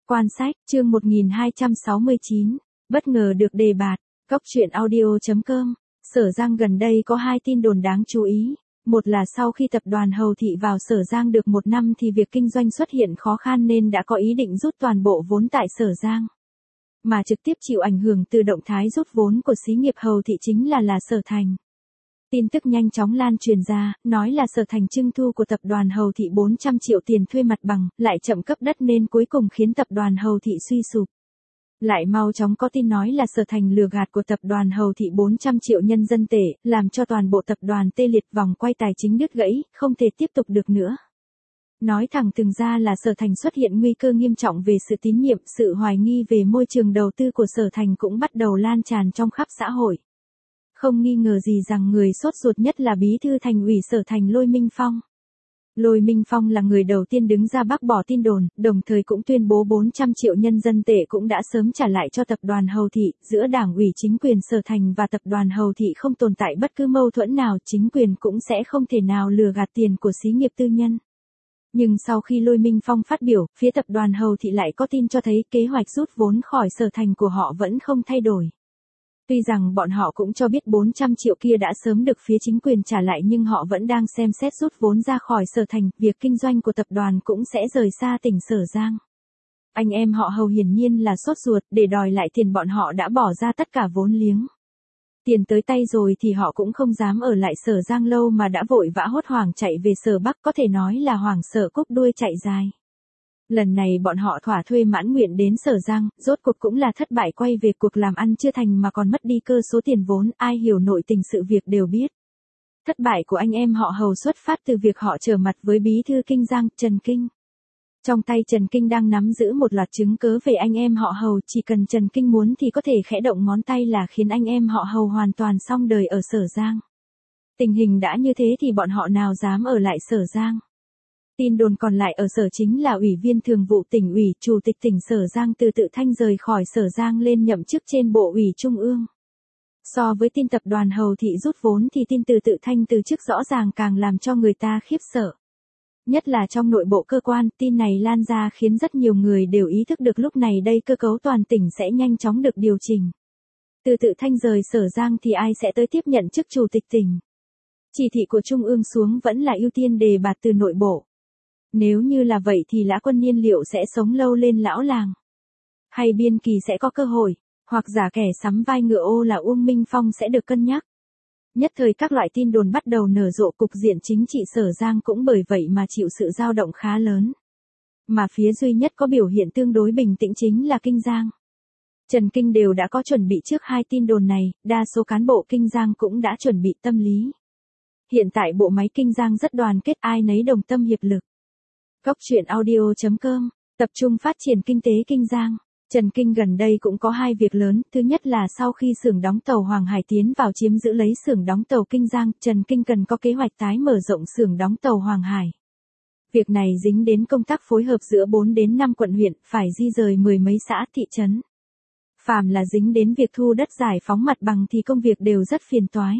Quan sách, chương 1269, bất ngờ được đề bạt, Góc truyện audio.com. Sở Giang gần đây có hai tin đồn đáng chú ý. Một là sau khi tập đoàn Hầu Thị vào Sở Giang được một năm thì việc kinh doanh xuất hiện khó khăn nên đã có ý định rút toàn bộ vốn tại Sở Giang. Mà trực tiếp chịu ảnh hưởng từ động thái rút vốn của xí nghiệp Hầu Thị chính là Sở Thành. Tin tức nhanh chóng lan truyền ra, nói là Sở Thành trưng thu của tập đoàn Hầu Thị 400 triệu tiền thuê mặt bằng, lại chậm cấp đất nên cuối cùng khiến tập đoàn Hầu Thị suy sụp. Lại mau chóng có tin nói là Sở Thành lừa gạt của tập đoàn Hầu Thị 400 triệu nhân dân tệ, làm cho toàn bộ tập đoàn tê liệt, vòng quay tài chính đứt gãy, không thể tiếp tục được nữa. Nói thẳng từng ra là Sở Thành xuất hiện nguy cơ nghiêm trọng về sự tín nhiệm, sự hoài nghi về môi trường đầu tư của Sở Thành cũng bắt đầu lan tràn trong khắp xã hội. Không nghi ngờ gì rằng người sốt ruột nhất là bí thư thành ủy Sở Thành Lôi Minh Phong. Lôi Minh Phong là người đầu tiên đứng ra bác bỏ tin đồn, đồng thời cũng tuyên bố 400 triệu nhân dân tệ cũng đã sớm trả lại cho tập đoàn Hầu Thị. Giữa đảng ủy chính quyền Sở Thành và tập đoàn Hầu Thị không tồn tại bất cứ mâu thuẫn nào, chính quyền cũng sẽ không thể nào lừa gạt tiền của xí nghiệp tư nhân. Nhưng sau khi Lôi Minh Phong phát biểu, phía tập đoàn Hầu Thị lại có tin cho thấy kế hoạch rút vốn khỏi Sở Thành của họ vẫn không thay đổi. Tuy rằng bọn họ cũng cho biết 400 triệu kia đã sớm được phía chính quyền trả lại nhưng họ vẫn đang xem xét rút vốn ra khỏi Sở Thành, việc kinh doanh của tập đoàn cũng sẽ rời xa tỉnh Sở Giang. Anh em họ Hầu hiển nhiên là sốt ruột để đòi lại tiền bọn họ đã bỏ ra tất cả vốn liếng. Tiền tới tay rồi thì họ cũng không dám ở lại Sở Giang lâu mà đã vội vã hốt hoảng chạy về Sở Bắc, có thể nói là hoảng sợ cúp đuôi chạy dài. Lần này bọn họ thỏa thuê mãn nguyện đến Sở Giang, rốt cuộc cũng là thất bại, quay về cuộc làm ăn chưa thành mà còn mất đi cơ số tiền vốn, ai hiểu nội tình sự việc đều biết. Thất bại của anh em họ Hầu xuất phát từ việc họ trở mặt với bí thư Kinh Giang, Trần Kinh. Trong tay Trần Kinh đang nắm giữ một loạt chứng cớ về anh em họ Hầu, chỉ cần Trần Kinh muốn thì có thể khẽ động ngón tay là khiến anh em họ Hầu hoàn toàn xong đời ở Sở Giang. Tình hình đã như thế thì bọn họ nào dám ở lại Sở Giang. Tin đồn còn lại ở Sở chính là Ủy viên Thường vụ Tỉnh ủy, Chủ tịch tỉnh Sở Giang Từ Tự Thanh rời khỏi Sở Giang lên nhậm chức trên Bộ ủy Trung ương. So với tin tập đoàn Hầu Thị rút vốn thì tin Từ Tự Thanh từ chức rõ ràng càng làm cho người ta khiếp sợ. Nhất là trong nội bộ cơ quan, tin này lan ra khiến rất nhiều người đều ý thức được lúc này đây cơ cấu toàn tỉnh sẽ nhanh chóng được điều chỉnh. Từ Tự Thanh rời Sở Giang thì ai sẽ tới tiếp nhận chức Chủ tịch tỉnh? Chỉ thị của Trung ương xuống vẫn là ưu tiên đề bạt từ nội bộ. Nếu như là vậy thì Lã Quân Niên liệu sẽ sống lâu lên lão làng? Hay Biên Kỳ sẽ có cơ hội, hoặc giả kẻ sắm vai ngựa ô là Uông Minh Phong sẽ được cân nhắc? Nhất thời các loại tin đồn bắt đầu nở rộ, cục diện chính trị Sở Giang cũng bởi vậy mà chịu sự dao động khá lớn. Mà phía duy nhất có biểu hiện tương đối bình tĩnh chính là Kinh Giang. Trần Kinh đều đã có chuẩn bị trước hai tin đồn này, đa số cán bộ Kinh Giang cũng đã chuẩn bị tâm lý. Hiện tại bộ máy Kinh Giang rất đoàn kết, ai nấy đồng tâm hiệp lực. Góc truyện audio.com, tập trung phát triển kinh tế Kinh Giang. Trần Kinh gần đây cũng có hai việc lớn, thứ nhất là sau khi xưởng đóng tàu Hoàng Hải tiến vào chiếm giữ lấy xưởng đóng tàu Kinh Giang, Trần Kinh cần có kế hoạch tái mở rộng xưởng đóng tàu Hoàng Hải. Việc này dính đến công tác phối hợp giữa 4 đến 5 quận huyện, phải di rời mười mấy xã, thị trấn. Phàm là dính đến việc thu đất giải phóng mặt bằng thì công việc đều rất phiền toái.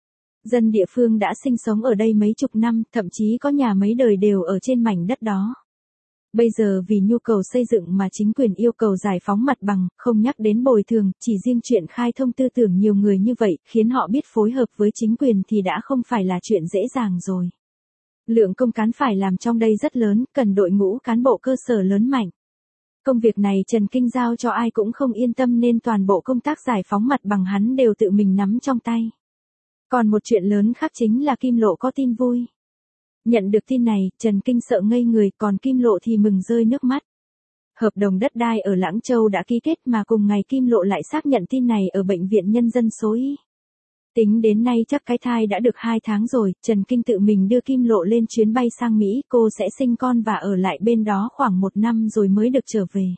Dân địa phương đã sinh sống ở đây mấy chục năm, thậm chí có nhà mấy đời đều ở trên mảnh đất đó. Bây giờ vì nhu cầu xây dựng mà chính quyền yêu cầu giải phóng mặt bằng, không nhắc đến bồi thường, chỉ riêng chuyện khai thông tư tưởng nhiều người như vậy, khiến họ biết phối hợp với chính quyền thì đã không phải là chuyện dễ dàng rồi. Lượng công cán phải làm trong đây rất lớn, cần đội ngũ cán bộ cơ sở lớn mạnh. Công việc này Trần Kinh giao cho ai cũng không yên tâm nên toàn bộ công tác giải phóng mặt bằng hắn đều tự mình nắm trong tay. Còn một chuyện lớn khác chính là Kim Lộ có tin vui. Nhận được tin này, Trần Kinh sợ ngây người, còn Kim Lộ thì mừng rơi nước mắt. Hợp đồng đất đai ở Lãng Châu đã ký kết mà cùng ngày Kim Lộ lại xác nhận tin này ở Bệnh viện Nhân dân số Y. Tính đến nay chắc cái thai đã được 2 tháng rồi, Trần Kinh tự mình đưa Kim Lộ lên chuyến bay sang Mỹ, cô sẽ sinh con và ở lại bên đó khoảng 1 năm rồi mới được trở về.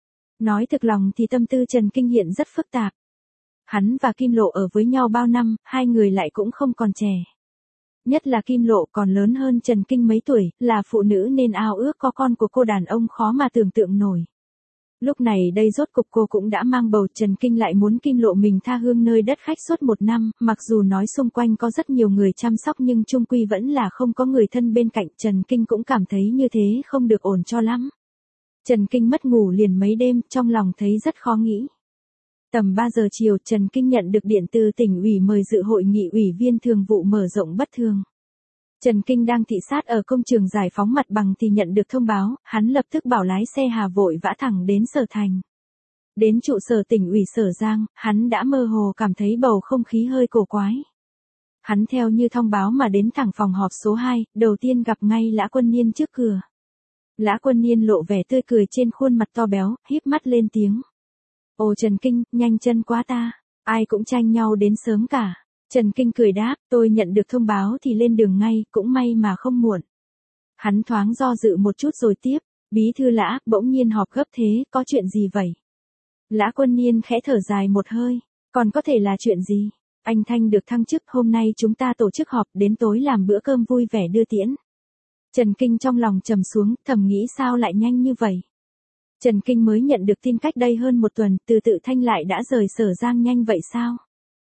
Nói thực lòng thì tâm tư Trần Kinh hiện rất phức tạp. Hắn và Kim Lộ ở với nhau bao năm, hai người lại cũng không còn trẻ. Nhất là Kim Lộ còn lớn hơn Trần Kinh mấy tuổi, là phụ nữ nên ao ước có con của cô đàn ông khó mà tưởng tượng nổi. Lúc này đây rốt cục cô cũng đã mang bầu, Trần Kinh lại muốn Kim Lộ mình tha hương nơi đất khách suốt 1 năm, mặc dù nói xung quanh có rất nhiều người chăm sóc nhưng chung quy vẫn là không có người thân bên cạnh, Trần Kinh cũng cảm thấy như thế không được ổn cho lắm. Trần Kinh mất ngủ liền mấy đêm, trong lòng thấy rất khó nghĩ. Tầm 3 giờ chiều, Trần Kinh nhận được điện từ tỉnh ủy mời dự hội nghị ủy viên thường vụ mở rộng bất thường. Trần Kinh đang thị sát ở công trường giải phóng mặt bằng thì nhận được thông báo, hắn lập tức bảo lái xe Hà vội vã thẳng đến Sở Thành. Đến trụ sở tỉnh ủy Sở Giang, hắn đã mơ hồ cảm thấy bầu không khí hơi cổ quái. Hắn theo như thông báo mà đến thẳng phòng họp số 2, đầu tiên gặp ngay Lã Quân Niên trước cửa. Lã Quân Niên lộ vẻ tươi cười trên khuôn mặt to béo, híp mắt lên tiếng. Ồ Trần Kinh, nhanh chân quá ta, ai cũng tranh nhau đến sớm cả. Trần Kinh cười đáp, tôi nhận được thông báo thì lên đường ngay, cũng may mà không muộn. Hắn thoáng do dự một chút rồi tiếp, bí thư Lã, bỗng nhiên họp gấp thế, có chuyện gì vậy? Lã Quân Niên khẽ thở dài một hơi, còn có thể là chuyện gì? Anh Thanh được thăng chức, hôm nay chúng ta tổ chức họp, đến tối làm bữa cơm vui vẻ đưa tiễn. Trần Kinh trong lòng trầm xuống, thầm nghĩ sao lại nhanh như vậy? Trần Kinh mới nhận được tin cách đây hơn một tuần, Từ Tự Thanh lại đã rời Sở Giang nhanh vậy sao?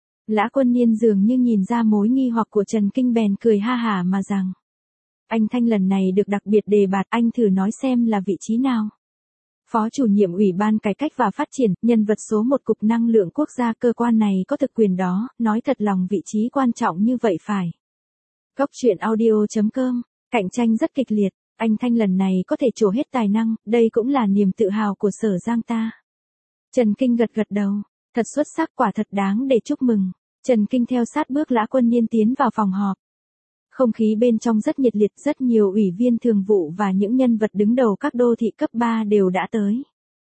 Lã Quân Niên dường như nhìn ra mối nghi hoặc của Trần Kinh bèn cười ha hả mà rằng. Anh Thanh lần này được đặc biệt đề bạt, anh thử nói xem là vị trí nào? Phó chủ nhiệm Ủy ban Cải cách và Phát triển, nhân vật số 1 Cục Năng lượng Quốc gia, cơ quan này có thực quyền đó, nói thật lòng vị trí quan trọng như vậy phải. Góc truyện audio.com, cạnh tranh rất kịch liệt, anh Thanh lần này có thể trổ hết tài năng, đây cũng là niềm tự hào của Sở Giang ta. Trần Kinh gật gật đầu, thật xuất sắc, quả thật đáng để chúc mừng. Trần Kinh theo sát bước Lã Quân Niên tiến vào phòng họp. Không khí bên trong rất nhiệt liệt, rất nhiều ủy viên thường vụ và những nhân vật đứng đầu các đô thị cấp 3 đều đã tới.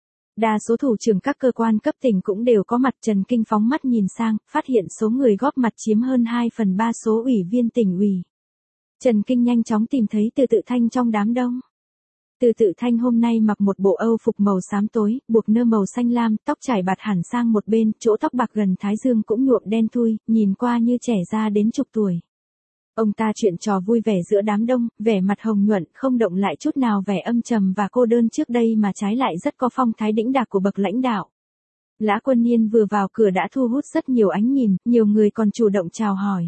Đa số thủ trưởng các cơ quan cấp tỉnh cũng đều có mặt. Trần Kinh phóng mắt nhìn sang, phát hiện số người góp mặt chiếm hơn 2/3 số ủy viên tỉnh ủy. Trần Kinh nhanh chóng tìm thấy Từ Tự Thanh trong đám đông. Từ Tự Thanh hôm nay mặc một bộ Âu phục màu xám tối, buộc nơ màu xanh lam, tóc trải bạt hẳn sang một bên, chỗ tóc bạc gần thái dương cũng nhuộm đen thui, nhìn qua như trẻ ra đến chục tuổi. Ông ta chuyện trò vui vẻ giữa đám đông, vẻ mặt hồng nhuận, không động lại chút nào vẻ âm trầm và cô đơn trước đây mà trái lại rất có phong thái đĩnh đạc của bậc lãnh đạo. Lã Quân Niên vừa vào cửa đã thu hút rất nhiều ánh nhìn, nhiều người còn chủ động chào hỏi.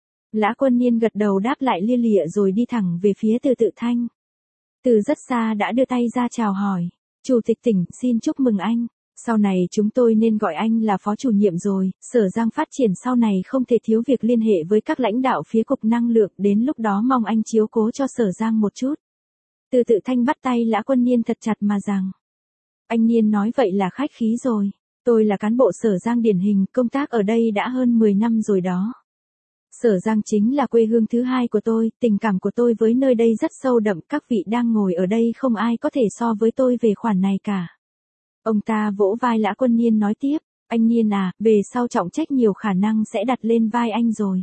Lã Quân Niên gật đầu đáp lại lia lịa rồi đi thẳng về phía Từ Tự Thanh. Từ rất xa đã đưa tay ra chào hỏi. Chủ tịch tỉnh, xin chúc mừng anh. Sau này chúng tôi nên gọi anh là phó chủ nhiệm rồi, Sở Giang phát triển sau này không thể thiếu việc liên hệ với các lãnh đạo phía Cục Năng lượng, đến lúc đó mong anh chiếu cố cho Sở Giang một chút. Từ Tự Thanh bắt tay Lã Quân Niên thật chặt mà rằng. Anh Niên nói vậy là khách khí rồi, tôi là cán bộ Sở Giang điển hình, công tác ở đây đã hơn 10 năm rồi đó. Sở Giang chính là quê hương thứ hai của tôi, tình cảm của tôi với nơi đây rất sâu đậm, các vị đang ngồi ở đây không ai có thể so với tôi về khoản này cả. Ông ta vỗ vai Lã Quân Niên nói tiếp, anh Niên à, về sau trọng trách nhiều khả năng sẽ đặt lên vai anh rồi.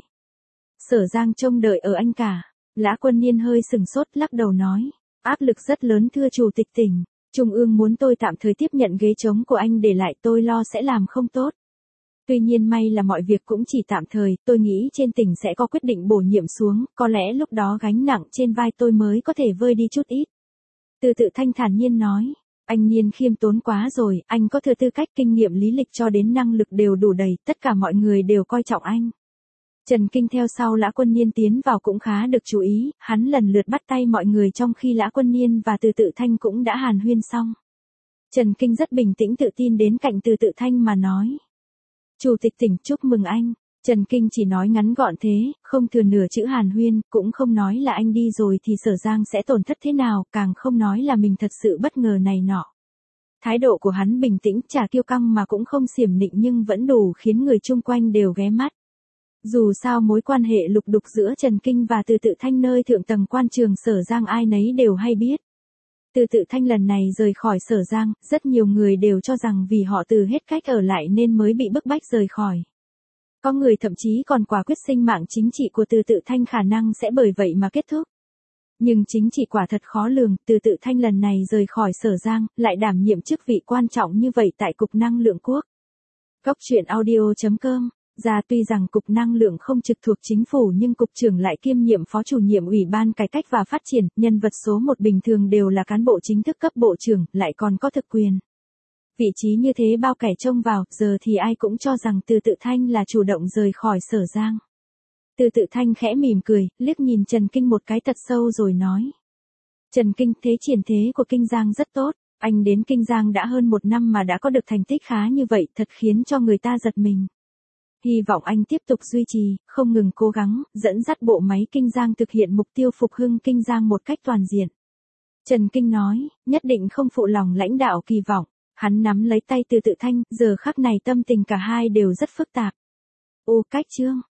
Sở Giang trông đợi ở anh cả. Lã Quân Niên hơi sừng sốt lắc đầu nói, áp lực rất lớn thưa chủ tịch tỉnh, Trung ương muốn tôi tạm thời tiếp nhận ghế trống của anh để lại, tôi lo sẽ làm không tốt. Tuy nhiên may là mọi việc cũng chỉ tạm thời, tôi nghĩ trên tỉnh sẽ có quyết định bổ nhiệm xuống, có lẽ lúc đó gánh nặng trên vai tôi mới có thể vơi đi chút ít. Từ Tự Thanh thản nhiên nói, anh Niên khiêm tốn quá rồi, anh có thừa tư cách, kinh nghiệm, lý lịch cho đến năng lực đều đủ đầy, tất cả mọi người đều coi trọng anh. Trần Kinh theo sau Lã Quân Niên tiến vào cũng khá được chú ý, hắn lần lượt bắt tay mọi người trong khi Lã Quân Niên và Từ Tự Thanh cũng đã hàn huyên xong. Trần Kinh rất bình tĩnh tự tin đến cạnh Từ Tự Thanh mà nói. Chủ tịch tỉnh chúc mừng anh. Trần Kinh chỉ nói ngắn gọn thế, không thừa nửa chữ hàn huyên, cũng không nói là anh đi rồi thì Sở Giang sẽ tổn thất thế nào, càng không nói là mình thật sự bất ngờ này nọ. Thái độ của hắn bình tĩnh, chả kiêu căng mà cũng không xiểm nịnh nhưng vẫn đủ khiến người chung quanh đều ghé mắt. Dù sao mối quan hệ lục đục giữa Trần Kinh và Từ Tự Thanh nơi thượng tầng quan trường Sở Giang ai nấy đều hay biết. Từ Tự Thanh lần này rời khỏi Sở Giang, rất nhiều người đều cho rằng vì họ từ hết cách ở lại nên mới bị bức bách rời khỏi. Có người thậm chí còn quả quyết sinh mạng chính trị của Từ Tự Thanh khả năng sẽ bởi vậy mà kết thúc. Nhưng chính trị quả thật khó lường, Từ Tự Thanh lần này rời khỏi Sở Giang, lại đảm nhiệm chức vị quan trọng như vậy tại Cục Năng lượng Quốc. Góc truyện audio.com. Tuy rằng Cục Năng lượng không trực thuộc chính phủ nhưng Cục trưởng lại kiêm nhiệm Phó chủ nhiệm Ủy ban Cải cách và Phát triển, nhân vật số 1 bình thường đều là cán bộ chính thức cấp bộ trưởng, lại còn có thực quyền. Vị trí như thế bao kẻ trông vào, giờ thì ai cũng cho rằng Từ Tự Thanh là chủ động rời khỏi Sở Giang. Từ Tự Thanh khẽ mỉm cười, liếc nhìn Trần Kinh một cái thật sâu rồi nói. Trần Kinh, thế triển thế của Kinh Giang rất tốt, Anh đến Kinh Giang đã hơn 1 năm mà đã có được thành tích khá như vậy, thật khiến cho người ta giật mình. Hy vọng anh tiếp tục duy trì, không ngừng cố gắng, dẫn dắt bộ máy Kinh Giang thực hiện mục tiêu phục hưng Kinh Giang một cách toàn diện. Trần Kinh nói, nhất định không phụ lòng lãnh đạo kỳ vọng. Hắn nắm lấy tay Từ Tự Thanh, giờ khắc này tâm tình cả hai đều rất phức tạp. Cách Chương